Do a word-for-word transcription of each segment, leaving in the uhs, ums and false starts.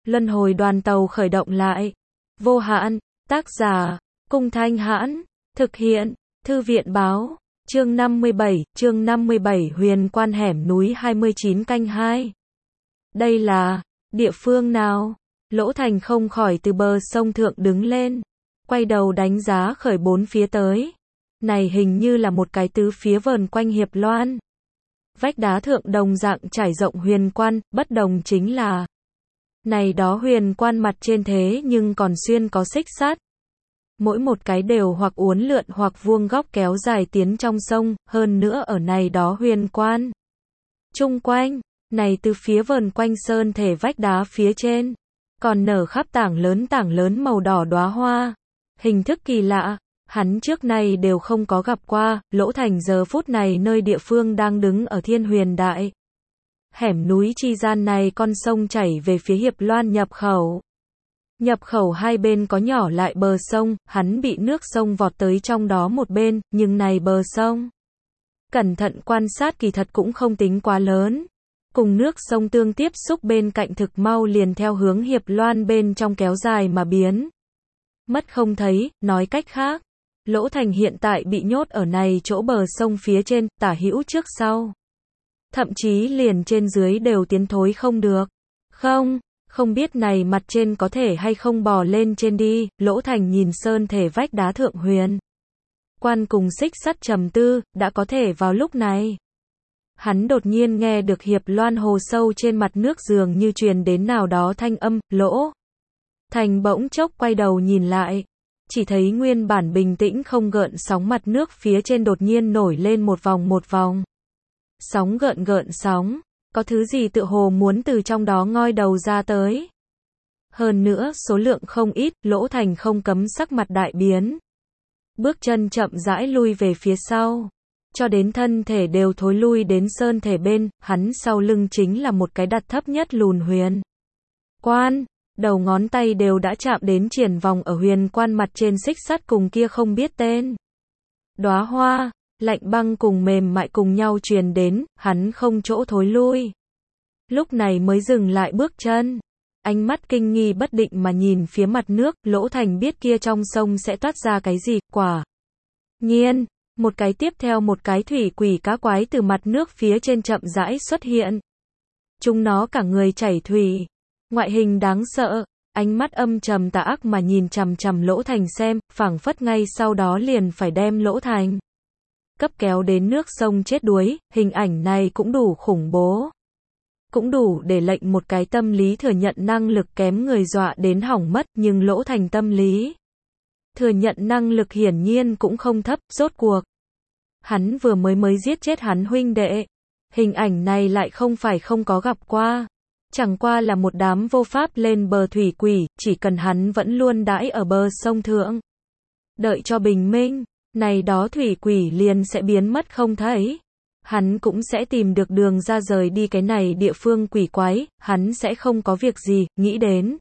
Luân hồi đoàn tàu khởi động lại. Vô hạn, tác giả, Cung Thanh Hãn, thực hiện, Thư viện báo, chương năm mươi bảy, chương năm mươi bảy huyền quan hẻm núi hai mươi chín canh hai. Đây là, địa phương nào? Lỗ Thành không khỏi từ bờ sông thượng đứng lên, quay đầu đánh giá khởi bốn phía tới. Này hình như là một cái tứ phía vờn quanh Hiệp Loan. Vách đá thượng đồng dạng trải rộng huyền quan, bất đồng chính là này đó huyền quan mặt trên thế nhưng còn xuyên có xích sắt. Mỗi một cái đều hoặc uốn lượn hoặc vuông góc kéo dài tiến trong sông, hơn nữa ở này đó huyền quan. Chung quanh, này từ phía vờn quanh sơn thể vách đá phía trên, còn nở khắp tảng lớn tảng lớn màu đỏ đóa hoa. Hình thức kỳ lạ, hắn trước này đều không có gặp qua. Lỗ Thành giờ phút này nơi địa phương đang đứng ở Thiên Huyền Đại. Hẻm núi chi gian này con sông chảy về phía Hiệp Loan nhập khẩu. Nhập khẩu hai bên có nhỏ lại bờ sông, hắn bị nước sông vọt tới trong đó một bên, nhưng này bờ sông. Cẩn thận quan sát kỳ thật cũng không tính quá lớn. Cùng nước sông tương tiếp xúc bên cạnh thực mau liền theo hướng Hiệp Loan bên trong kéo dài mà biến. Mất không thấy, nói cách khác. Lỗ Thành hiện tại bị nhốt ở này chỗ bờ sông phía trên, tả hữu trước sau. Thậm chí liền trên dưới đều tiến thối không được. Không, không biết này mặt trên có thể hay không bò lên trên đi. Lỗ Thành nhìn sơn thể vách đá thượng huyền quan cùng xích sắt trầm tư, đã có thể vào lúc này. Hắn đột nhiên nghe được Hiệp Loan hồ sâu trên mặt nước dường như truyền đến nào đó thanh âm. Lỗ Thành bỗng chốc quay đầu nhìn lại, chỉ thấy nguyên bản bình tĩnh không gợn sóng mặt nước phía trên đột nhiên nổi lên một vòng một vòng. Sóng gợn gợn sóng, có thứ gì tựa hồ muốn từ trong đó ngoi đầu ra tới. Hơn nữa số lượng không ít, Lỗ Thành không cấm sắc mặt đại biến. Bước chân chậm rãi lui về phía sau, cho đến thân thể đều thối lui đến sơn thể bên, hắn sau lưng chính là một cái đặt thấp nhất lùn huyền quan. Đầu ngón tay đều đã chạm đến triển vòng ở huyền quan mặt trên xích sắt cùng kia không biết tên. Đóa hoa, lạnh băng cùng mềm mại cùng nhau truyền đến, hắn không chỗ thối lui. Lúc này mới dừng lại bước chân. Ánh mắt kinh nghi bất định mà nhìn phía mặt nước, Lỗ Thành biết kia trong sông sẽ toát ra cái gì, quả nhiên, một cái tiếp theo một cái thủy quỷ cá quái từ mặt nước phía trên chậm rãi xuất hiện. Chúng nó cả người chảy thủy. Ngoại hình đáng sợ, ánh mắt âm trầm tà ác mà nhìn chằm chằm Lỗ Thành xem, phảng phất ngay sau đó liền phải đem Lỗ Thành cấp kéo đến nước sông chết đuối. Hình ảnh này cũng đủ khủng bố, cũng đủ để lệnh một cái tâm lý thừa nhận năng lực kém người dọa đến hỏng mất, nhưng Lỗ Thành tâm lý thừa nhận năng lực hiển nhiên cũng không thấp. Rốt cuộc hắn vừa mới mới giết chết hắn huynh đệ. Hình ảnh này lại không phải không có gặp qua. Chẳng qua là một đám vô pháp lên bờ thủy quỷ, chỉ cần hắn vẫn luôn đãi ở bờ sông thượng. Đợi cho bình minh, này đó thủy quỷ liền sẽ biến mất không thấy. Hắn cũng sẽ tìm được đường ra rời đi cái này địa phương quỷ quái, hắn sẽ không có việc gì, nghĩ đến.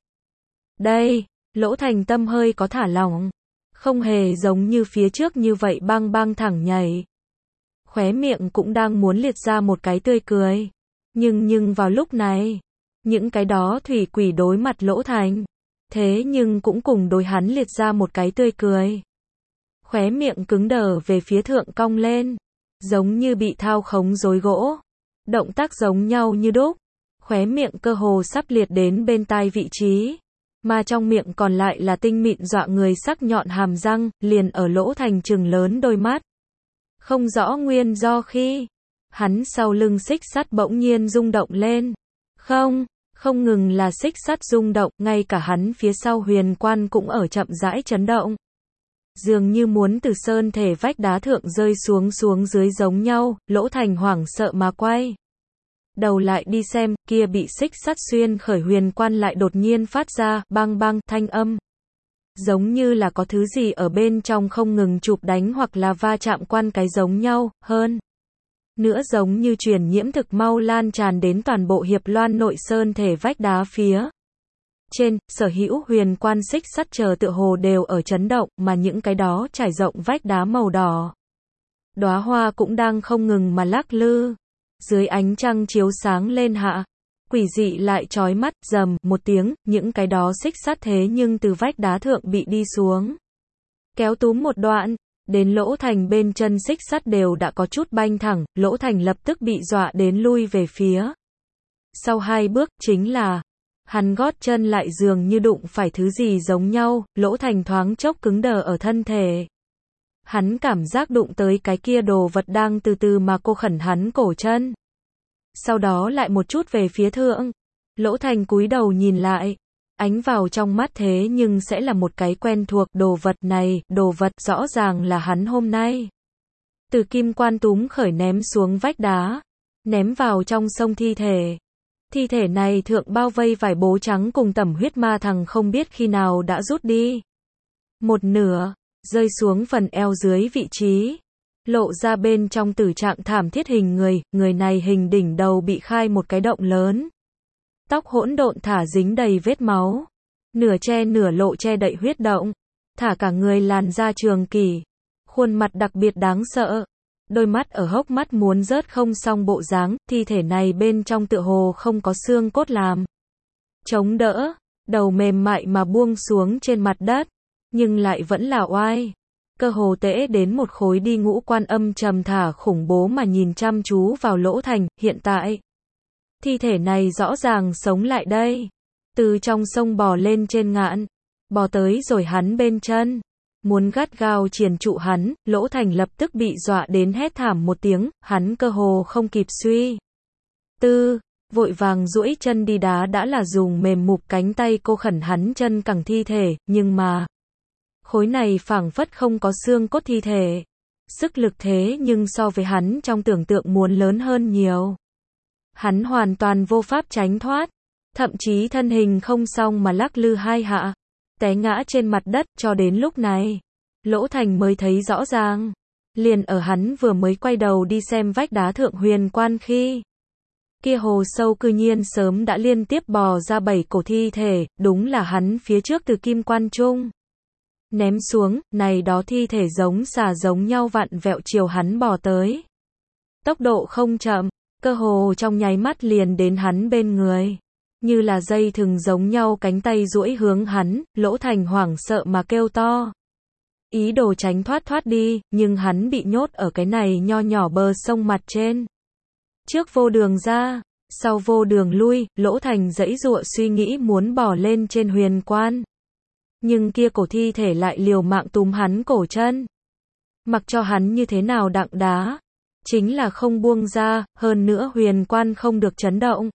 Đây, Lỗ Thành tâm hơi có thả lỏng. Không hề giống như phía trước như vậy băng băng thẳng nhảy. Khóe miệng cũng đang muốn liệt ra một cái tươi cười. Nhưng nhưng vào lúc này, những cái đó thủy quỷ đối mặt Lỗ Thành. Thế nhưng cũng cùng đối hắn liệt ra một cái tươi cười. Khóe miệng cứng đờ về phía thượng cong lên. Giống như bị thao khống rối gỗ. Động tác giống nhau như đúc. Khóe miệng cơ hồ sắp liệt đến bên tai vị trí. Mà trong miệng còn lại là tinh mịn dọa người sắc nhọn hàm răng, liền ở Lỗ Thành trừng lớn đôi mắt. Không rõ nguyên do khi hắn sau lưng xích sắt bỗng nhiên rung động lên. Không, không ngừng là xích sắt rung động, ngay cả hắn phía sau huyền quan cũng ở chậm rãi chấn động. Dường như muốn từ sơn thể vách đá thượng rơi xuống xuống dưới giống nhau. Lỗ Thành hoảng sợ mà quay đầu lại đi xem, kia bị xích sắt xuyên khởi huyền quan lại đột nhiên phát ra bang bang thanh âm. Giống như là có thứ gì ở bên trong không ngừng chụp đánh hoặc là va chạm quan cái giống nhau, hơn nữa giống như truyền nhiễm thực mau lan tràn đến toàn bộ Hiệp Loan nội sơn thể vách đá phía trên. Sở hữu huyền quan xích sắt chờ tựa hồ đều ở chấn động, mà những cái đó trải rộng vách đá màu đỏ đóa hoa cũng đang không ngừng mà lắc lư. Dưới ánh trăng chiếu sáng lên hạ, quỷ dị lại chói mắt, rầm, một tiếng, những cái đó xích sắt thế nhưng từ vách đá thượng bị đi xuống. Kéo túm một đoạn, đến Lỗ Thành bên chân xích sắt đều đã có chút banh thẳng, Lỗ Thành lập tức bị dọa đến lui về phía. Sau hai bước, chính là, hắn gót chân lại dường như đụng phải thứ gì giống nhau, Lỗ Thành thoáng chốc cứng đờ ở thân thể. Hắn cảm giác đụng tới cái kia đồ vật đang từ từ mà cô khẩn hắn cổ chân. Sau đó lại một chút về phía thượng. Lỗ Thành cúi đầu nhìn lại. Ánh vào trong mắt thế nhưng sẽ là một cái quen thuộc đồ vật này, đồ vật rõ ràng là hắn hôm nay. Từ kim quan túm khởi ném xuống vách đá. Ném vào trong sông thi thể. Thi thể này thượng bao vây vải bố trắng cùng tẩm huyết ma thằng không biết khi nào đã rút đi. Một nửa, rơi xuống phần eo dưới vị trí. Lộ ra bên trong tử trạng thảm thiết hình người, người này hình đỉnh đầu bị khai một cái động lớn. Tóc hỗn độn thả dính đầy vết máu. Nửa che nửa lộ che đậy huyết động. Thả cả người làn da trường kỳ. Khuôn mặt đặc biệt đáng sợ. Đôi mắt ở hốc mắt muốn rớt không xong bộ dáng, thi thể này bên trong tựa hồ không có xương cốt làm. Chống đỡ, đầu mềm mại mà buông xuống trên mặt đất. Nhưng lại vẫn là oai. Cơ hồ tễ đến một khối đi ngũ quan âm trầm thả khủng bố mà nhìn chăm chú vào Lỗ Thành, hiện tại. Thi thể này rõ ràng sống lại đây. Từ trong sông bò lên trên ngạn. Bò tới rồi hắn bên chân. Muốn gắt gao triền trụ hắn, Lỗ Thành lập tức bị dọa đến hét thảm một tiếng, hắn cơ hồ không kịp suy. Tư, vội vàng duỗi chân đi đá đã là dùng mềm mục cánh tay cô khẩn hắn chân cẳng thi thể, nhưng mà khối này phảng phất không có xương cốt thi thể. Sức lực thế nhưng so với hắn trong tưởng tượng muốn lớn hơn nhiều. Hắn hoàn toàn vô pháp tránh thoát, thậm chí thân hình không xong mà lắc lư hai hạ, té ngã trên mặt đất, cho đến lúc này, Lỗ Thành mới thấy rõ ràng. Liền ở hắn vừa mới quay đầu đi xem vách đá thượng huyền quan khi, kia hồ sâu cư nhiên sớm đã liên tiếp bò ra bảy cổ thi thể, đúng là hắn phía trước từ kim quan trung. Ném xuống, này đó thi thể giống xà giống nhau vặn vẹo chiều hắn bò tới. Tốc độ không chậm, cơ hồ trong nháy mắt liền đến hắn bên người. Như là dây thừng giống nhau cánh tay duỗi hướng hắn, Lỗ Thành hoảng sợ mà kêu to. Ý đồ tránh thoát thoát đi, nhưng hắn bị nhốt ở cái này nho nhỏ bờ sông mặt trên. Trước vô đường ra, sau vô đường lui, Lỗ Thành giãy giụa suy nghĩ muốn bỏ lên trên huyền quan. Nhưng kia cổ thi thể lại liều mạng túm hắn cổ chân. Mặc cho hắn như thế nào đặng đá, chính là không buông ra, hơn nữa huyền quan không được chấn động.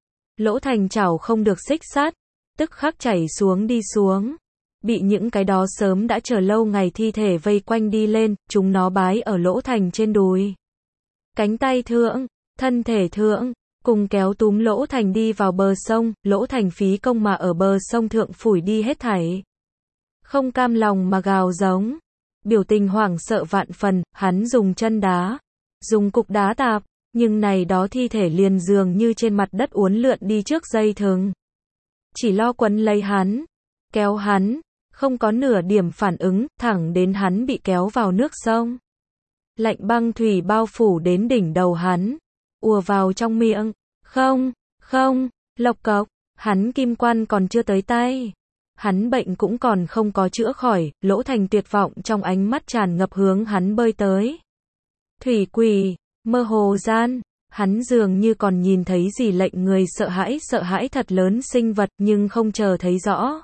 Lỗ Thành chảo không được xích sắt, tức khắc chảy xuống đi xuống. Bị những cái đó sớm đã chờ lâu ngày thi thể vây quanh đi lên, chúng nó bái ở Lỗ Thành trên đùi. Cánh tay thượng, thân thể thượng, cùng kéo túm Lỗ Thành đi vào bờ sông, Lỗ Thành phí công mà ở bờ sông thượng phủi đi hết thảy. Không cam lòng mà gào giống. Biểu tình hoảng sợ vạn phần, hắn dùng chân đá, dùng cục đá tạp, nhưng này đó thi thể liền dường như trên mặt đất uốn lượn đi trước dây thừng. Chỉ lo quấn lấy hắn, kéo hắn, không có nửa điểm phản ứng, thẳng đến hắn bị kéo vào nước sông. Lạnh băng thủy bao phủ đến đỉnh đầu hắn, ùa vào trong miệng, không, không, lộc cộc, hắn kim quan còn chưa tới tay. Hắn bệnh cũng còn không có chữa khỏi, Lỗ Thành tuyệt vọng trong ánh mắt tràn ngập hướng hắn bơi tới. Thủy quỷ, mơ hồ gian, hắn dường như còn nhìn thấy gì lệnh người sợ hãi sợ hãi thật lớn sinh vật nhưng không chờ thấy rõ.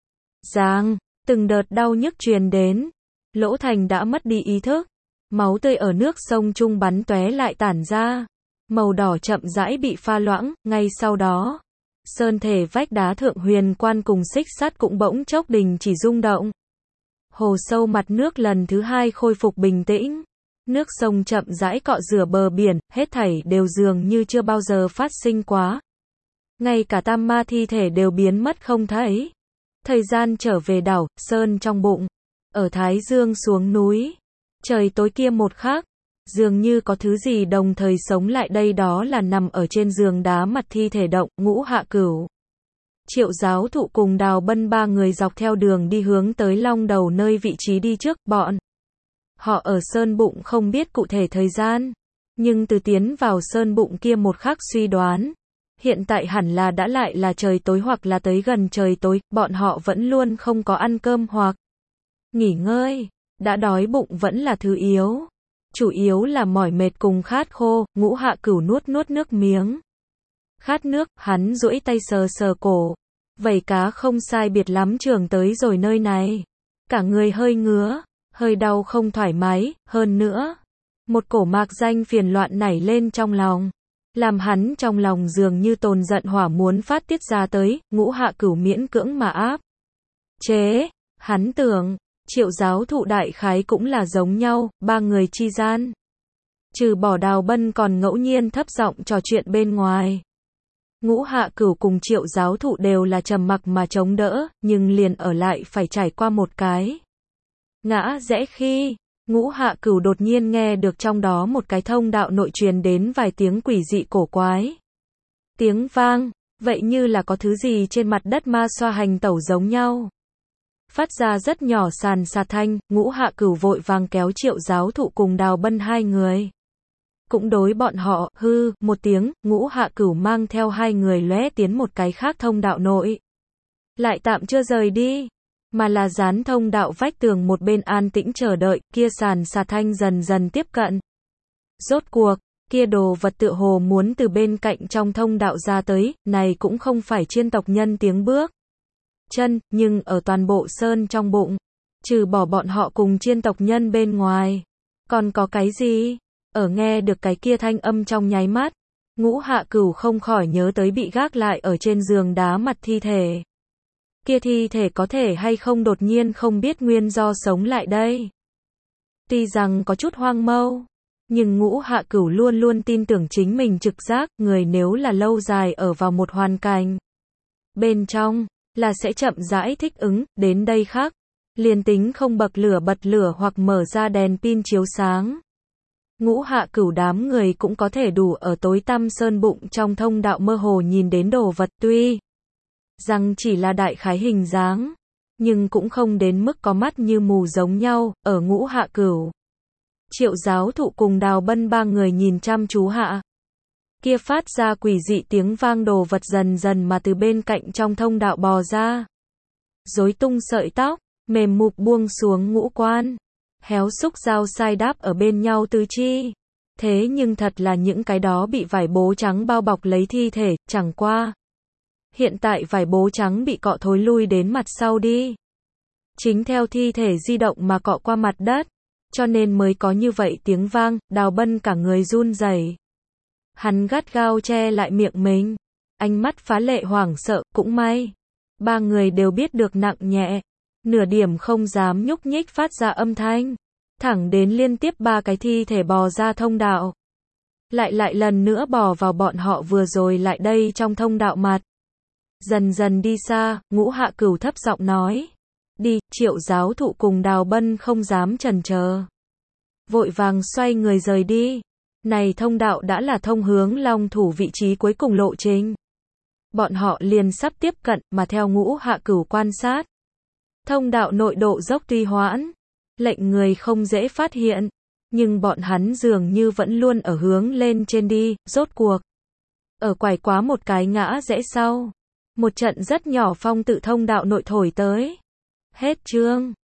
Giang, từng đợt đau nhức truyền đến, Lỗ Thành đã mất đi ý thức, máu tươi ở nước sông trung bắn tóe lại tản ra, màu đỏ chậm rãi bị pha loãng, ngay sau đó. Sơn thể vách đá thượng huyền quan cùng xích sắt cũng bỗng chốc đình chỉ rung động. Hồ sâu mặt nước lần thứ hai khôi phục bình tĩnh. Nước sông chậm rãi cọ rửa bờ biển, hết thảy đều dường như chưa bao giờ phát sinh quá. Ngay cả tam ma thi thể đều biến mất không thấy. Thời gian trở về đảo, sơn trong bụng. Ở Thái Dương xuống núi. Trời tối kia một khắc. Dường như có thứ gì đồng thời sống lại đây, đó là nằm ở trên giường đá mặt thi thể động, Ngũ Hạ Cửu. Triệu giáo thụ cùng Đào Bân ba người dọc theo đường đi hướng tới Long Đầu nơi vị trí đi trước, bọn. Họ ở sơn bụng không biết cụ thể thời gian, nhưng từ tiến vào sơn bụng kia một khắc suy đoán. Hiện tại hẳn là đã lại là trời tối hoặc là tới gần trời tối, bọn họ vẫn luôn không có ăn cơm hoặc nghỉ ngơi. Đã đói bụng vẫn là thứ yếu. Chủ yếu là mỏi mệt cùng khát khô, Ngũ Hạ Cửu nuốt nuốt nước miếng. Khát nước, hắn duỗi tay sờ sờ cổ. Vảy cá không sai biệt lắm trường tới rồi nơi này. Cả người hơi ngứa, hơi đau không thoải mái, hơn nữa. Một cổ mạc danh phiền loạn nảy lên trong lòng. Làm hắn trong lòng dường như tồn giận hỏa muốn phát tiết ra tới, Ngũ Hạ Cửu miễn cưỡng mà áp chế. Hắn tưởng, Triệu giáo thụ đại khái cũng là giống nhau, ba người chi gian. Trừ bỏ Đào Bân còn ngẫu nhiên thấp giọng trò chuyện bên ngoài. Ngũ Hạ Cửu cùng Triệu giáo thụ đều là trầm mặc mà chống đỡ, nhưng liền ở lại phải trải qua một cái ngã rẽ khi Ngũ Hạ Cửu đột nhiên nghe được trong đó một cái thông đạo nội truyền đến vài tiếng quỷ dị cổ quái. Tiếng vang, vậy như là có thứ gì trên mặt đất ma xoa hành tẩu giống nhau. Phát ra rất nhỏ sàn sạt thanh, Ngũ Hạ Cửu vội vàng kéo Triệu giáo thụ cùng Đào Bân hai người. Cũng đối bọn họ, hư, một tiếng, Ngũ Hạ Cửu mang theo hai người lóe tiến một cái khác thông đạo nội. Lại tạm chưa rời đi, mà là dán thông đạo vách tường một bên an tĩnh chờ đợi, kia sàn sạt thanh dần dần tiếp cận. Rốt cuộc, kia đồ vật tựa hồ muốn từ bên cạnh trong thông đạo ra tới, này cũng không phải chiên tộc nhân tiếng bước chân, nhưng ở toàn bộ sơn trong bụng, trừ bỏ bọn họ cùng chiên tộc nhân bên ngoài, còn có cái gì? Ở nghe được cái kia thanh âm trong nháy mắt, Ngũ Hạ Cửu không khỏi nhớ tới bị gác lại ở trên giường đá mặt thi thể. Kia thi thể có thể hay không đột nhiên không biết nguyên do sống lại đây. Tuy rằng có chút hoang mâu, nhưng Ngũ Hạ Cửu luôn luôn tin tưởng chính mình trực giác, người nếu là lâu dài ở vào một hoàn cảnh bên trong, là sẽ chậm rãi thích ứng, đến đây khác. Liền tính không bậc lửa bật lửa hoặc mở ra đèn pin chiếu sáng. Ngũ Hạ Cửu đám người cũng có thể đủ ở tối tăm sơn bụng trong thông đạo mơ hồ nhìn đến đồ vật, tuy rằng chỉ là đại khái hình dáng, nhưng cũng không đến mức có mắt như mù giống nhau, ở Ngũ Hạ Cửu. Triệu giáo thụ cùng Đào Bân ba người nhìn chăm chú hạ. Kia phát ra quỷ dị tiếng vang đồ vật dần dần mà từ bên cạnh trong thông đạo bò ra. Rối tung sợi tóc, mềm mục buông xuống ngũ quan. Héo xúc dao sai đáp ở bên nhau tứ chi. Thế nhưng thật là những cái đó bị vải bố trắng bao bọc lấy thi thể, chẳng qua. Hiện tại vải bố trắng bị cọ thối lui đến mặt sau đi. Chính theo thi thể di động mà cọ qua mặt đất. Cho nên mới có như vậy tiếng vang, Đào Bân cả người run rẩy. Hắn gắt gao che lại miệng mình. Ánh mắt phá lệ hoảng sợ, cũng may. Ba người đều biết được nặng nhẹ. Nửa điểm không dám nhúc nhích phát ra âm thanh. Thẳng đến liên tiếp ba cái thi thể bò ra thông đạo. Lại lại lần nữa bò vào bọn họ vừa rồi lại đây trong thông đạo mặt. Dần dần đi xa, Ngũ Hạ Cửu thấp giọng nói. Đi, Triệu giáo thụ cùng Đào Bân không dám chần chờ. Vội vàng xoay người rời đi. Này thông đạo đã là thông hướng Long Thủ vị trí cuối cùng lộ trình. Bọn họ liền sắp tiếp cận, mà theo Ngũ Hạ Cửu quan sát. Thông đạo nội độ dốc tuy hoãn, lệnh người không dễ phát hiện, nhưng bọn hắn dường như vẫn luôn ở hướng lên trên đi, rốt cuộc. Ở quải quá một cái ngã rẽ sau, một trận rất nhỏ phong tự thông đạo nội thổi tới. Hết chương.